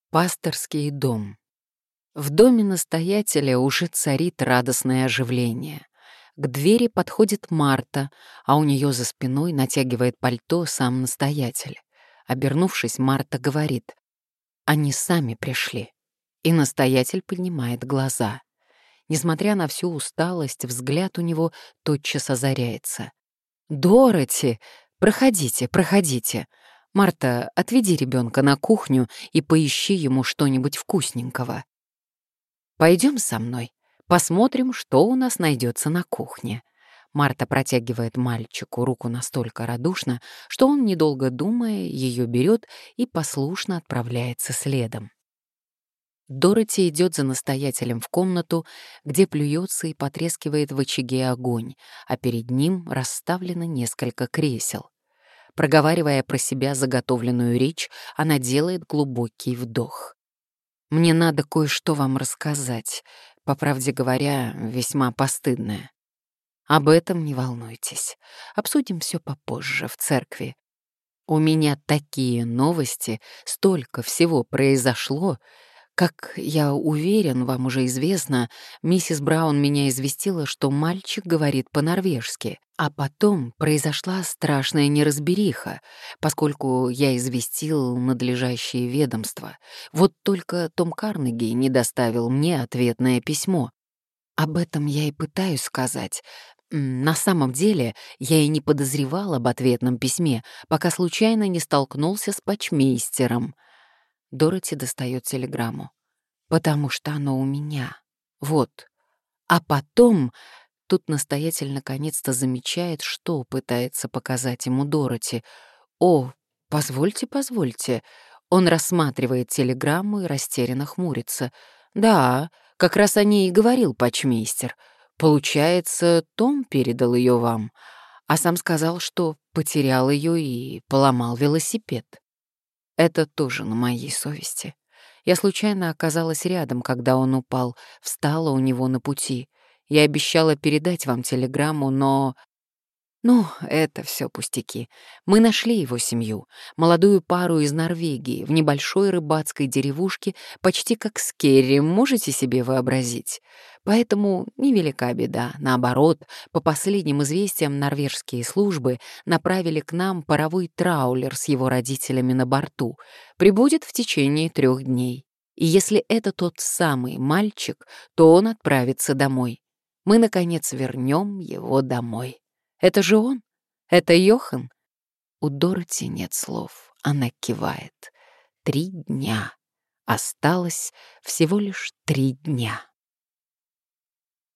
Пасторский дом. В доме настоятеля уже царит радостное оживление. К двери подходит Марта, а у нее за спиной натягивает пальто сам настоятель. Обернувшись, Марта говорит: «Они сами пришли». И настоятель поднимает глаза. Несмотря на всю усталость, взгляд у него тотчас озаряется. «Дороти, проходите, проходите. Марта, отведи ребенка на кухню и поищи ему что-нибудь вкусненького. Пойдем со мной, посмотрим, что у нас найдется на кухне». Марта протягивает мальчику руку настолько радушно, что он, недолго думая, ее берет и послушно отправляется следом. Дороти идет за настоятелем в комнату, где плюется и потрескивает в очаге огонь, а перед ним расставлено несколько кресел. Проговаривая про себя заготовленную речь, она делает глубокий вдох. «Мне надо кое-что вам рассказать, по правде говоря, весьма постыдное. Об этом не волнуйтесь. Обсудим все попозже, в церкви. У меня такие новости, столько всего произошло. Как я уверен, вам уже известно, миссис Браун меня известила, что мальчик говорит по-норвежски. А потом произошла страшная неразбериха, поскольку я известил надлежащие ведомства. Вот только Том Карнеги не доставил мне ответное письмо. Об этом я и пытаюсь сказать. На самом деле, я и не подозревал об ответном письме, пока случайно не столкнулся с почмейстером. Дороти достает телеграмму. «Потому что оно у меня. Вот». А потом тут настоятель наконец-то замечает, что пытается показать ему Дороти. «О, позвольте, позвольте». Он рассматривает телеграмму и растерянно хмурится. «Да, как раз о ней и говорил почмейстер. Получается, Том передал ее вам, а сам сказал, что потерял ее и поломал велосипед. Это тоже на моей совести. Я случайно оказалась рядом, когда он упал, встала у него на пути. Я обещала передать вам телеграмму, но... Ну, это все пустяки. Мы нашли его семью, молодую пару из Норвегии, в небольшой рыбацкой деревушке, почти как с Керри, можете себе вообразить? Поэтому невелика беда. Наоборот, по последним известиям норвежские службы направили к нам паровой траулер с его родителями на борту. Прибудет в течение 3 дней. И если это тот самый мальчик, то он отправится домой. Мы, наконец, вернем его домой. Это же он? Это Йохан? У Дороти нет слов. Она кивает. 3 дня. Осталось всего лишь 3 дня.